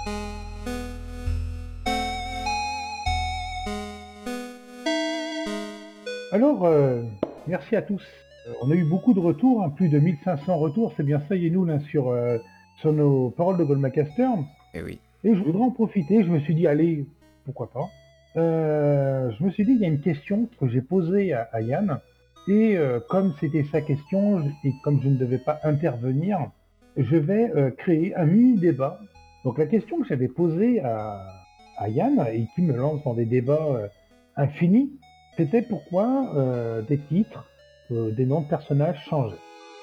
Alors, merci à tous. On a eu beaucoup de retours, hein, plus de 1500 retours, c'est bien ça, Yenou, là, sur nos paroles de Goldmacaster. Eh oui. Et je voudrais en profiter, je me suis dit, allez, pourquoi pas. Je me suis dit, il y a une question que j'ai posée à Yann, et comme c'était sa question, et comme je ne devais pas intervenir, je vais créer un mini-débat. Donc la question que j'avais posée à Yann, et qui me lance dans des débats infinis, c'était pourquoi des titres, des noms de personnages changeaient.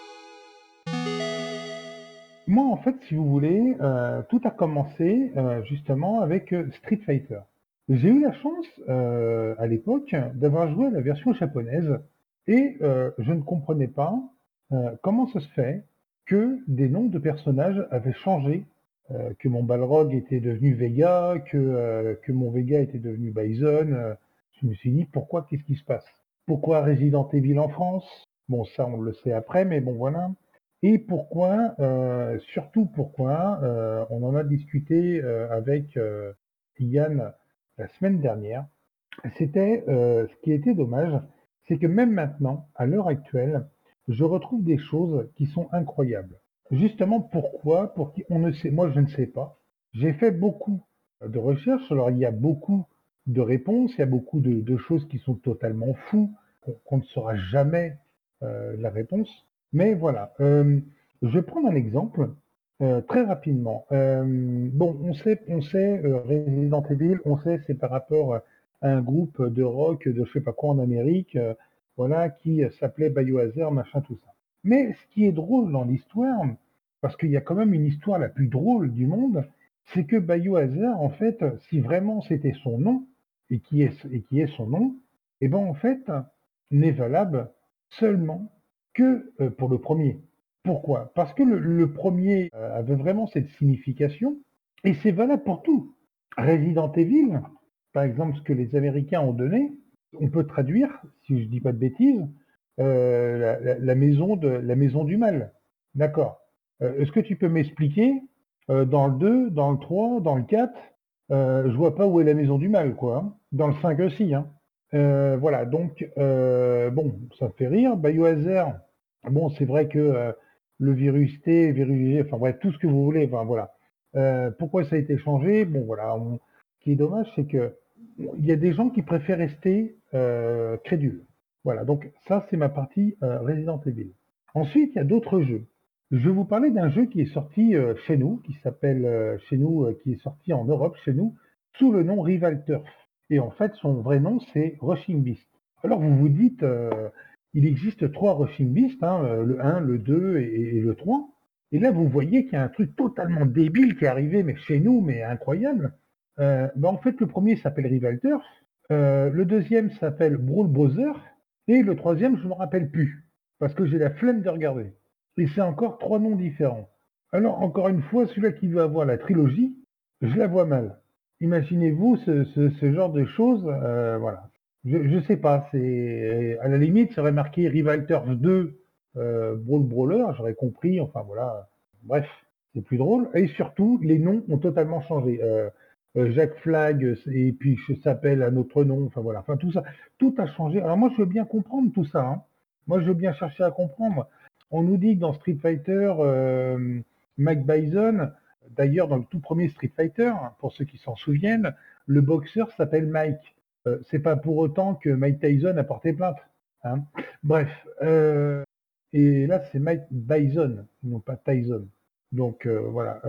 Moi, en fait, si vous voulez, tout a commencé justement avec Street Fighter. J'ai eu la chance, à l'époque, d'avoir joué à la version japonaise et je ne comprenais pas comment ça se fait que des noms de personnages avaient changé, que mon Balrog était devenu Vega, que mon Vega était devenu Bison. Je me suis dit, pourquoi, qu'est-ce qui se passe? Pourquoi Resident Evil en France? Bon, ça, on le sait après, mais bon, voilà. Et pourquoi, surtout pourquoi, on en a discuté avec Yann la semaine dernière, c'était ce qui était dommage, c'est que même maintenant, à l'heure actuelle, je retrouve des choses qui sont incroyables. Justement, pourquoi? Pour qui on ne sait, moi je ne sais pas. J'ai fait beaucoup de recherches, alors il y a beaucoup de réponses, il y a beaucoup de choses qui sont totalement fous, qu'on ne saura jamais la réponse. Mais voilà, je vais prendre un exemple très rapidement. Bon, on sait Resident Evil, on sait c'est par rapport à un groupe de rock de je sais pas quoi en Amérique, voilà, qui s'appelait Biohazard, machin, tout ça. Mais ce qui est drôle dans l'histoire, parce qu'il y a quand même une histoire la plus drôle du monde, c'est que Biohazard, en fait, si vraiment c'était son nom, et qui est son nom, et ben en fait, n'est valable seulement que pour le premier. Pourquoi? Parce que le premier avait vraiment cette signification, et c'est valable pour tout. Resident Evil, par exemple, ce que les Américains ont donné, on peut traduire, si je dis pas de bêtises, la maison du mal. D'accord. Est-ce que tu peux m'expliquer dans le 2, dans le 3, dans le 4, je vois pas où est la maison du mal, quoi, hein. Dans le 5 aussi, hein. Voilà, donc, bon, ça me fait rire. Biohazard, bon, c'est vrai que le virus T, virus G, enfin bref, tout ce que vous voulez, enfin voilà. Pourquoi ça a été changé? Bon, voilà, ce qui est dommage, c'est que il y a des gens qui préfèrent rester crédules. Voilà, donc ça, c'est ma partie Resident Evil. Ensuite, il y a d'autres jeux. Je vais vous parler d'un jeu qui est sorti chez nous, qui s'appelle chez nous, qui est sorti en Europe chez nous, sous le nom Rival Turf. Et en fait, son vrai nom, c'est Rushing Beast. Alors vous vous dites, il existe trois Rushing Beast, hein, le 1, le 2 et le 3. Et là, vous voyez qu'il y a un truc totalement débile qui est arrivé, mais chez nous, mais incroyable. En fait, le premier s'appelle Rival Turf, le deuxième s'appelle Brawl Brother, et le troisième, je ne me rappelle plus, parce que j'ai la flemme de regarder. Et c'est encore trois noms différents. Alors, encore une fois, celui-là qui veut avoir la trilogie, je la vois mal. Imaginez-vous ce genre de choses, voilà. Je sais pas, c'est à la limite, ça aurait marqué Rival Turf 2, Brawl Brawler, j'aurais compris, enfin voilà. Bref, c'est plus drôle. Et surtout, les noms ont totalement changé. Jacques Flag, et puis je s'appelle un autre nom, enfin voilà, enfin tout ça, tout a changé. Alors moi, je veux bien comprendre tout ça, hein. Moi, je veux bien chercher à comprendre. On nous dit que dans Street Fighter, Mike Bison, d'ailleurs dans le tout premier Street Fighter, hein, pour ceux qui s'en souviennent, le boxeur s'appelle Mike. C'est pas pour autant que Mike Tyson a porté plainte, hein. Bref, et là c'est Mike Bison, non pas Tyson. Donc voilà,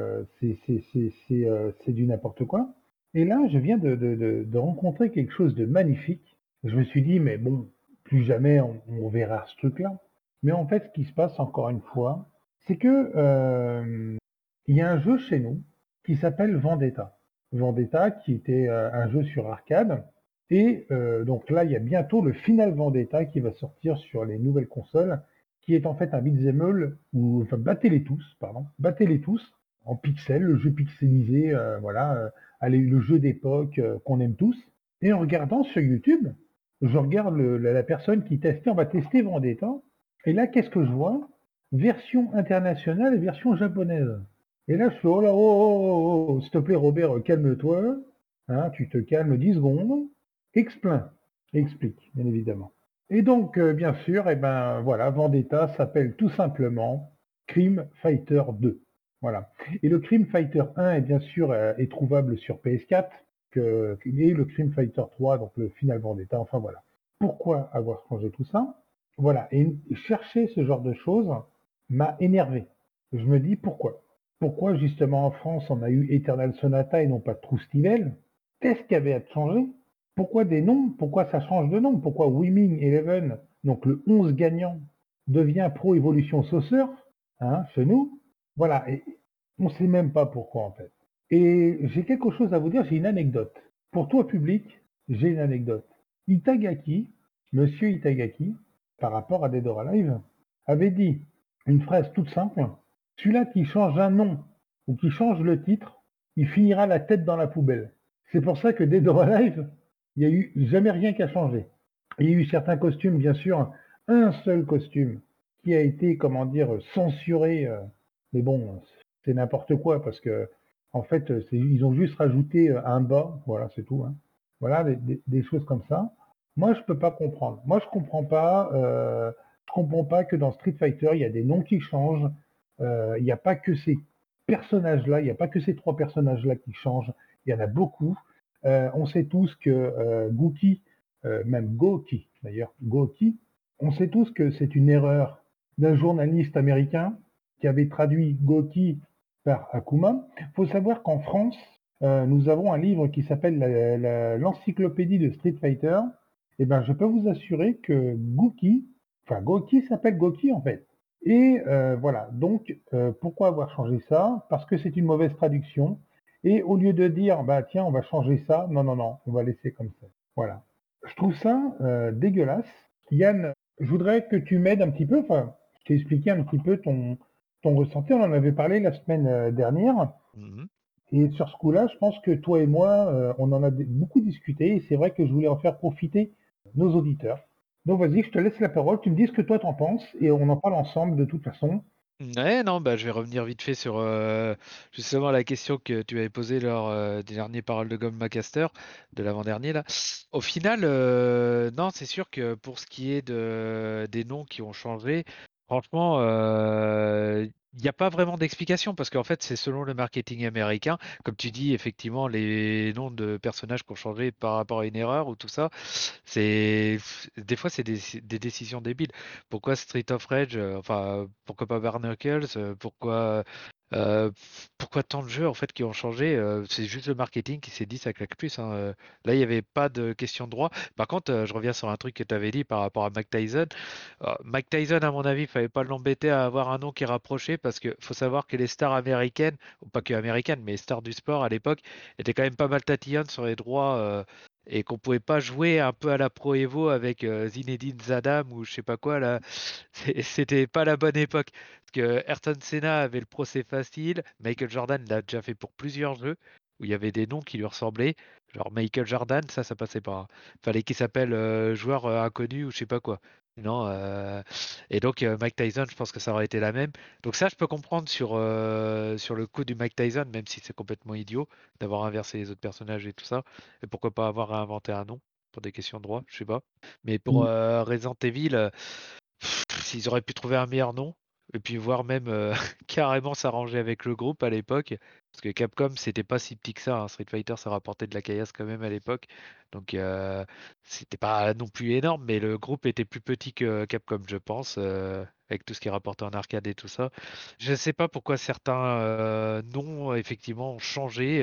c'est du n'importe quoi. Et là, je viens de rencontrer quelque chose de magnifique. Je me suis dit, mais bon, plus jamais on verra ce truc-là. Mais en fait, ce qui se passe encore une fois, c'est que il y a un jeu chez nous qui s'appelle Vendetta. Vendetta, qui était un jeu sur arcade. Et donc là, il y a bientôt le Final Vendetta qui va sortir sur les nouvelles consoles, qui est en fait un beat'em all, ou enfin battez-les tous, pardon, battez-les tous en pixels, le jeu pixelisé, voilà, allez, le jeu d'époque qu'on aime tous. Et en regardant sur YouTube, je regarde la personne qui testait, on va tester Vendetta, et là, qu'est-ce que je vois? Version internationale et version japonaise. Et là, je fais: «Oh là, oh, oh, oh, oh, s'il te plaît Robert, calme-toi, hein, tu te calmes 10 secondes, explain, explique, bien évidemment». Et donc, bien sûr, et ben, voilà, Vendetta s'appelle tout simplement Crime Fighter 2. Voilà. Et le Crime Fighter 1 est bien sûr, est trouvable sur PS4 et le Crime Fighter 3, donc le Final Vendetta, enfin voilà. Pourquoi avoir changé tout ça? Voilà, et chercher ce genre de choses m'a énervé. Je me dis: «Pourquoi?» Pourquoi justement en France on a eu Eternal Sonata et non pas True Qu'est-ce qu'il y avait à changer? Pourquoi des noms? Pourquoi ça change de nom? Pourquoi Winning Eleven, donc le 11 gagnant, devient Pro Evolution Soccer, hein, chez nous? Voilà, et on ne sait même pas pourquoi en fait. Et j'ai quelque chose à vous dire, j'ai une anecdote. Pour toi public, j'ai une anecdote. Itagaki, monsieur Itagaki, par rapport à Dead or Alive, avait dit une phrase toute simple: celui-là qui change un nom ou qui change le titre, il finira la tête dans la poubelle. C'est pour ça que Dead or Alive, il n'y a eu jamais rien qui a changé. Il y a eu certains costumes, bien sûr, un seul costume qui a été, comment dire, censuré, mais bon, c'est n'importe quoi parce que, en fait, ils ont juste rajouté un bas, voilà, c'est tout, hein. Voilà, des choses comme ça. Moi, je peux pas comprendre. Moi, je comprends pas que dans Street Fighter, il y a des noms qui changent. Il n'y a pas que ces personnages-là, il n'y a pas que ces trois personnages-là qui changent. Il y en a beaucoup. On sait tous que Gookie, même Goki d'ailleurs, Goki, on sait tous que c'est une erreur d'un journaliste américain qui avait traduit Goki par Akuma. Il faut savoir qu'en France, nous avons un livre qui s'appelle l'Encyclopédie de Street Fighter. Et ben, je peux vous assurer que Gookie, enfin Goki s'appelle Goki en fait. Et voilà, donc pourquoi avoir changé ça? Parce que c'est une mauvaise traduction. Et au lieu de dire, bah tiens, on va changer ça, non, non, non, on va laisser comme ça. Voilà. Je trouve ça dégueulasse. Yann, je voudrais que tu m'aides un petit peu, enfin, je t'ai expliqué un petit peu ton ressenti, on en avait parlé la semaine dernière. Mhm. Et sur ce coup-là, je pense que toi et moi, on en a beaucoup discuté et c'est vrai que je voulais en faire profiter nos auditeurs. Donc vas-y, je te laisse la parole, tu me dis ce que toi t'en penses et on en parle ensemble de toute façon. Ouais, non, bah, je vais revenir vite fait sur justement la question que tu avais posée lors des derniers paroles de Gomme Macaster, de l'avant-dernier là. Au final, non, c'est sûr que pour ce qui est des noms qui ont changé, franchement, il n'y a pas vraiment d'explication parce qu'en fait, c'est selon le marketing américain. Comme tu dis, effectivement, les noms de personnages qui ont changé par rapport à une erreur ou tout ça, c'est des fois c'est des décisions débiles. Pourquoi Street of Rage, enfin pourquoi pas Barnacles, euh, pourquoi tant de jeux en fait qui ont changé, c'est juste le marketing qui s'est dit ça claque plus, hein. Là il n'y avait pas de question de droit. Par contre, je reviens sur un truc que tu avais dit par rapport à Mike Tyson. Mike Tyson, à mon avis, il fallait pas l'embêter à avoir un nom qui rapprochait parce que faut savoir que les stars américaines, ou pas que américaines, mais les stars du sport à l'époque, étaient quand même pas mal tatillonnes sur les droits. Et qu'on pouvait pas jouer un peu à la Pro Evo avec Zinedine Zidane ou je sais pas quoi là, c'était pas la bonne époque. Parce que Ayrton Senna avait le procès facile, Michael Jordan l'a déjà fait pour plusieurs jeux où il y avait des noms qui lui ressemblaient, genre Michael Jordan, ça passait pas, hein. Fallait qu'il s'appelle joueur inconnu ou je sais pas quoi. Non, et donc Mike Tyson, je pense que ça aurait été la même. Donc ça, je peux comprendre sur le coup du Mike Tyson, même si c'est complètement idiot d'avoir inversé les autres personnages et tout ça. Et pourquoi pas avoir inventé un nom pour des questions de droit, je sais pas. Mais pour Resident Evil, s'ils auraient pu trouver un meilleur nom, et puis voire même carrément s'arranger avec le groupe à l'époque, parce que Capcom c'était pas si petit que ça, hein. Street Fighter ça rapportait de la caillasse quand même à l'époque, donc c'était pas non plus énorme, mais le groupe était plus petit que Capcom je pense, avec tout ce qui est rapporté en arcade et tout ça. Je sais pas pourquoi certains noms effectivement ont changé.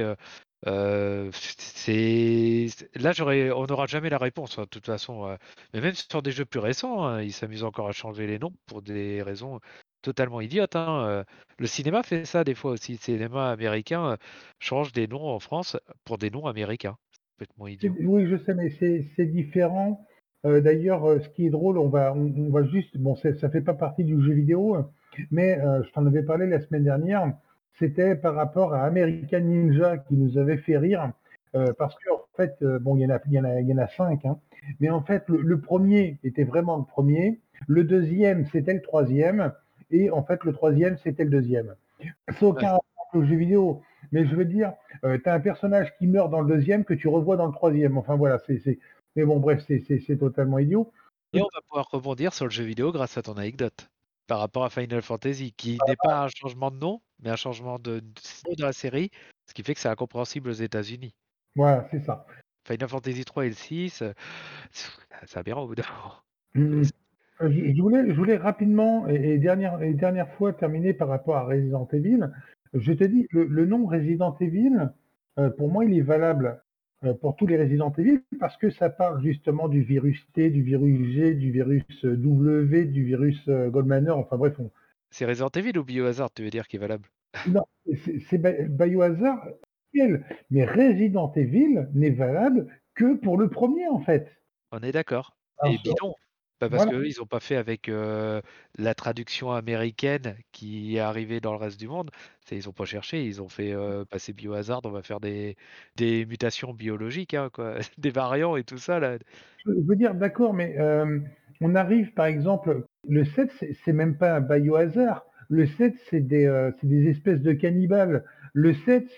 Là on n'aura jamais la réponse, hein, de toute façon. Mais même sur des jeux plus récents, hein, ils s'amusent encore à changer les noms pour des raisons totalement idiotes, hein. Le cinéma fait ça des fois aussi. Le cinéma américain change des noms en France pour des noms américains. C'est complètement idiot. Oui, je sais, mais c'est différent. D'ailleurs, ce qui est drôle, on va juste, bon, ça fait pas partie du jeu vidéo, mais je t'en avais parlé la semaine dernière. C'était par rapport à American Ninja qui nous avait fait rire, parce que en fait, bon, il y en a cinq, hein, mais en fait, le premier était vraiment le premier, le deuxième c'était le troisième, et en fait, le troisième c'était le deuxième. Ça n'a aucun Ouais. rapport aux jeux vidéo. Mais je veux dire, tu as un personnage qui meurt dans le deuxième que tu revois dans le troisième. Enfin voilà, mais bon, bref, c'est totalement idiot. Et on va pouvoir rebondir sur le jeu vidéo grâce à ton anecdote, par rapport à Final Fantasy, qui n'est pas un changement de nom, mais un changement de niveau dans la série, ce qui fait que c'est incompréhensible aux États-Unis. Voilà, c'est ça. Final Fantasy 3 et le 6, c'est aberrant au bout d'un moment. Mmh. Je voulais rapidement et dernière fois terminer par rapport à Resident Evil. Je te dis, le nom Resident Evil, pour moi, il est valable pour tous les Resident Evil parce que ça parle justement du virus T, du virus G, du virus W, du virus Goldmanner. Enfin bref, C'est Resident Evil ou Biohazard, tu veux dire, qui est valable? non, c'est Biohazard, mais Resident Evil n'est valable que pour le premier en fait. On est d'accord. Et Alors, bidon. Bah, parce voilà. qu'eux, ils ont pas fait avec la traduction américaine qui est arrivée dans le reste du monde. Ils ont pas cherché, ils ont fait passer Biohazard, on va faire des mutations biologiques, hein, quoi. Des variants et tout ça, là. Je veux dire, d'accord, mais on arrive, par exemple, le 7, c'est même pas un biohazard. Le 7, c'est des espèces de cannibales. Le 7,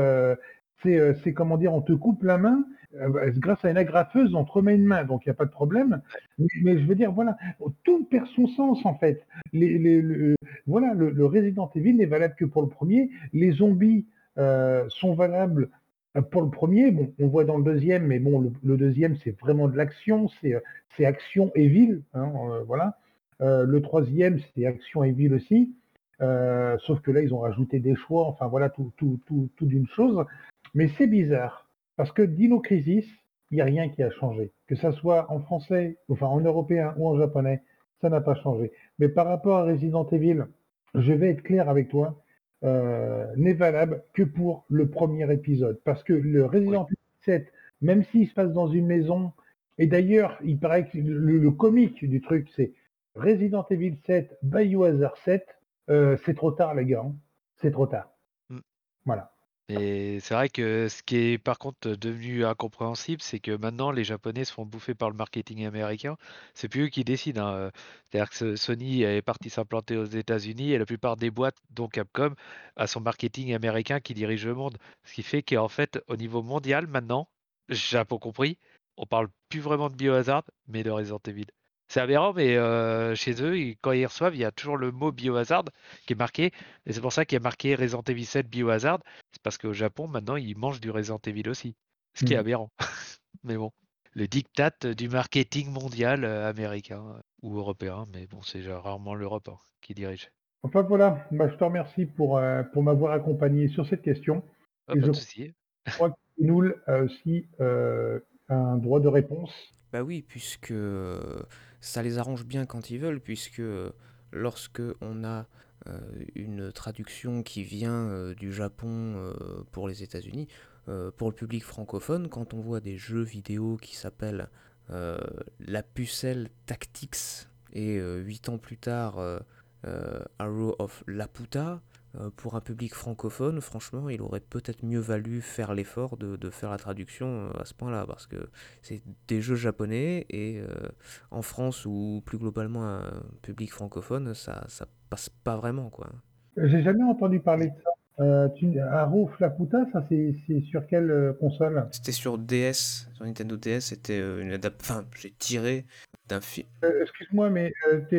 c'est comment dire, on te coupe la main grâce à une agrafeuse, on te remet une main, donc il n'y a pas de problème. Mais je veux dire, voilà, tout perd son sens en fait. Voilà, le Resident Evil n'est valable que pour le premier. Les zombies sont valables pour le premier. Bon, on voit dans le deuxième, mais bon, le deuxième, c'est vraiment de l'action, c'est action et ville, hein, voilà. Le troisième, c'est action et ville aussi, sauf que là, ils ont rajouté des choix, enfin voilà, tout d'une chose. Mais c'est bizarre, parce que Dino Crisis, il n'y a rien qui a changé. Que ça soit en français, enfin en européen ou en japonais, ça n'a pas changé. Mais par rapport à Resident Evil, je vais être clair avec toi, n'est valable que pour le premier épisode. Parce que le Oui. Resident Evil 7, même s'il se passe dans une maison, et d'ailleurs, il paraît que le comique du truc, c'est Resident Evil 7, Biohazard 7, c'est trop tard, les gars, hein. C'est trop tard. Mm. Voilà. Et c'est vrai que ce qui est par contre devenu incompréhensible, c'est que maintenant les Japonais se font bouffer par le marketing américain. C'est plus eux qui décident, hein. C'est-à-dire que Sony est parti s'implanter aux États-Unis et la plupart des boîtes, dont Capcom, a son marketing américain qui dirige le monde. Ce qui fait qu'en fait, au niveau mondial, maintenant, Japon compris, on parle plus vraiment de Biohazard, mais de Resident Evil. C'est aberrant, mais chez eux, quand ils reçoivent, il y a toujours le mot Biohazard qui est marqué. Et c'est pour ça qu'il y a marqué Resident Evil 7 Biohazard. C'est parce qu'au Japon, maintenant, ils mangent du Resident Evil aussi. Ce qui est Mm. aberrant. Mais bon, le diktat du marketing mondial américain ou européen. Mais bon, c'est rarement l'Europe, hein, qui dirige. Enfin voilà, bah, je te remercie pour m'avoir accompagné sur cette question. Ah, Et pas je de souci. crois que Noul a aussi un droit de réponse. Bah oui, puisque ça les arrange bien quand ils veulent, puisque lorsque on a une traduction qui vient du Japon pour les États-Unis, pour le public francophone, quand on voit des jeux vidéo qui s'appellent euh, La Pucelle Tactics et 8 ans plus tard Arrow of Laputa, pour un public francophone, franchement, il aurait peut-être mieux valu faire l'effort de faire la traduction à ce point-là, parce que c'est des jeux japonais et en France ou plus globalement un public francophone, ça passe pas vraiment quoi. J'ai jamais entendu parler de ça. Haro Flaputa, ça c'est sur quelle console? C'était sur DS, sur Nintendo DS, c'était une adaptation. Enfin, j'ai tiré d'un film. Excuse-moi, mais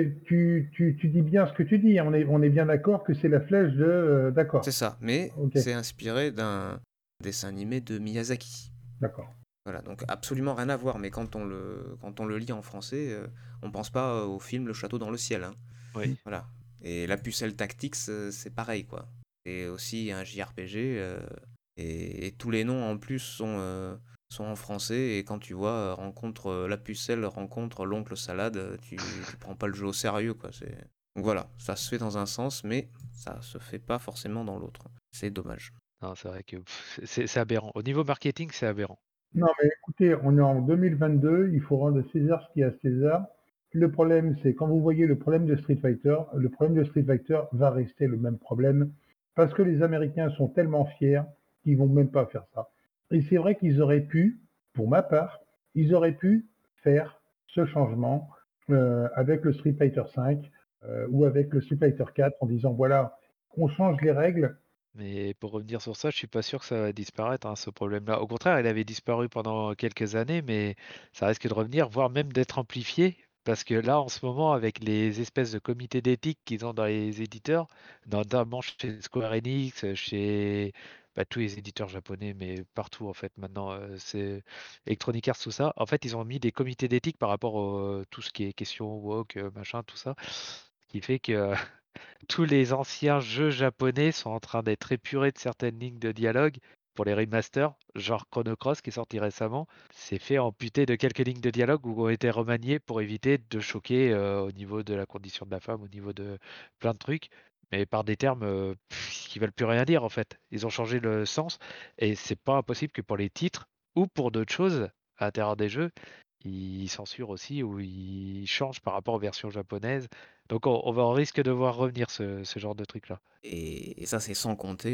tu dis bien ce que tu dis, hein. On est bien d'accord que c'est la flèche de... C'est d'accord, ça, mais ok, c'est inspiré d'un dessin animé de Miyazaki. d'accord. Voilà, donc absolument rien à voir, mais quand on le lit en français, on pense pas au film Le Château dans le ciel, hein. Oui. Voilà. Et la pucelle Tactics, c'est pareil, quoi. C'est aussi un JRPG, et tous les noms en plus sont en français, et quand tu vois rencontre la pucelle, rencontre l'oncle salade, tu prends pas le jeu au sérieux, quoi. Donc voilà, ça se fait dans un sens, mais ça se fait pas forcément dans l'autre. C'est dommage. Non, c'est vrai que c'est aberrant. Au niveau marketing, c'est aberrant. Non, mais écoutez, on est en 2022, il faut rendre à César ce qui est à César. Le problème, c'est quand vous voyez le problème de Street Fighter, le problème de Street Fighter va rester le même problème parce que les Américains sont tellement fiers qu'ils vont même pas faire ça. Et c'est vrai qu'ils auraient pu, pour ma part, ils auraient pu faire ce changement avec le Street Fighter 5 ou avec le Street Fighter 4 en disant voilà, on change les règles Mais pour revenir sur ça, je suis pas sûr que ça va disparaître, hein, ce problème-là. Au contraire, il avait disparu pendant quelques années, mais ça risque de revenir, voire même d'être amplifié. Parce que là, en ce moment, avec les espèces de comités d'éthique qu'ils ont dans les éditeurs, notamment chez Square Enix, chez tous les éditeurs japonais, mais partout en fait, maintenant, c'est Electronic Arts, tout ça. En fait, ils ont mis des comités d'éthique par rapport à tout ce qui est question woke, machin, tout ça. Ce qui fait que tous les anciens jeux japonais sont en train d'être épurés de certaines lignes de dialogue pour les remasters, genre Chrono Cross qui est sorti récemment. C'est fait amputer de quelques lignes de dialogue ou ont été remaniées pour éviter de choquer au niveau de la condition de la femme, au niveau de plein de trucs, mais par des termes qui veulent plus rien dire en fait. Ils ont changé le sens et c'est pas impossible que pour les titres ou pour d'autres choses à l'intérieur des jeux, ils censurent aussi ou ils changent par rapport aux versions japonaises. Donc on risque de voir revenir ce genre de truc-là. Et ça, c'est sans compter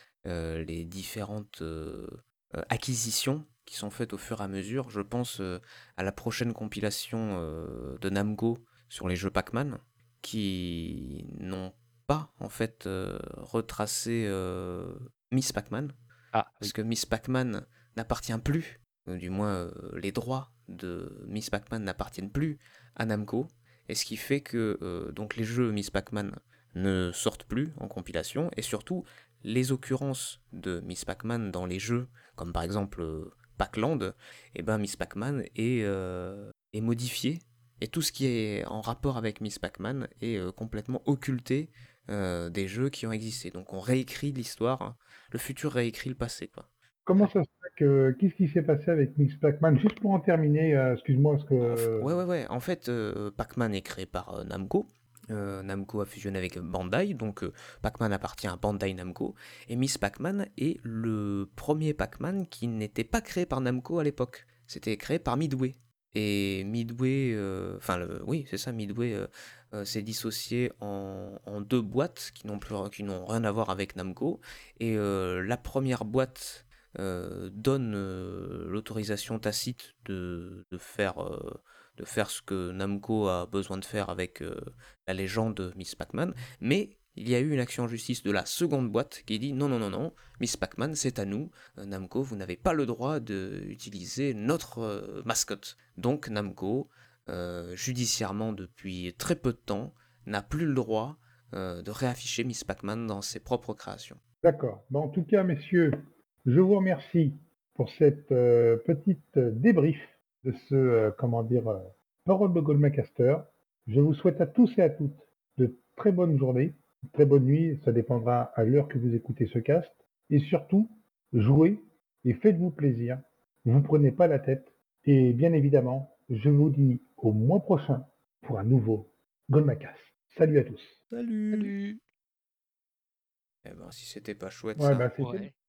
les différentes acquisitions qui sont faites au fur et à mesure. Je pense à la prochaine compilation de Namco sur les jeux Pac-Man, qui n'ont pas en fait retracé Miss Pac-Man, Ah parce oui. que Miss Pac-Man n'appartient plus, du moins les droits de Miss Pac-Man n'appartiennent plus à Namco, et ce qui fait que donc les jeux Miss Pac-Man ne sortent plus en compilation, et surtout les occurrences de Miss Pac-Man dans les jeux, comme par exemple Pac-Land, et ben Miss Pac-Man est modifié, et tout ce qui est en rapport avec Miss Pac-Man est complètement occulté des jeux qui ont existé. Donc on réécrit l'histoire, le futur réécrit le passé, quoi. Comment ça se fait que qu'est-ce qui s'est passé avec Mix Pac-Man? Juste pour en terminer, excuse-moi parce que Ouais. En fait, Pac-Man est créé par Namco. Namco a fusionné avec Bandai, donc Pac-Man appartient à Bandai Namco. Et Miss Pac-Man est le premier Pac-Man qui n'était pas créé par Namco à l'époque. C'était créé par Midway. Et Midway, oui, c'est ça, Midway s'est dissocié en deux boîtes qui n'ont rien à voir avec Namco. Et la première boîte donne l'autorisation tacite de faire ce que Namco a besoin de faire avec la légende de Miss Pac-Man, mais il y a eu une action en justice de la seconde boîte qui dit non, Miss Pac-Man c'est à nous, Namco vous n'avez pas le droit d'utiliser notre mascotte. Donc Namco, judiciairement depuis très peu de temps, n'a plus le droit de réafficher Miss Pac-Man dans ses propres créations. d'accord. Bon, en tout cas, messieurs, je vous remercie pour cette petite débrief de ce, comment dire, parole de Goldmacaster. Je vous souhaite à tous et à toutes de très bonnes journées, de très bonnes nuits, ça dépendra à l'heure que vous écoutez ce cast. Et surtout, jouez et faites-vous plaisir. Vous prenez pas la tête. Et bien évidemment, je vous dis au mois prochain pour un nouveau Goldmacast. Salut à tous. Salut. Salut! Eh ben si c'était pas chouette Ouais, ça. bah c'était Ouais.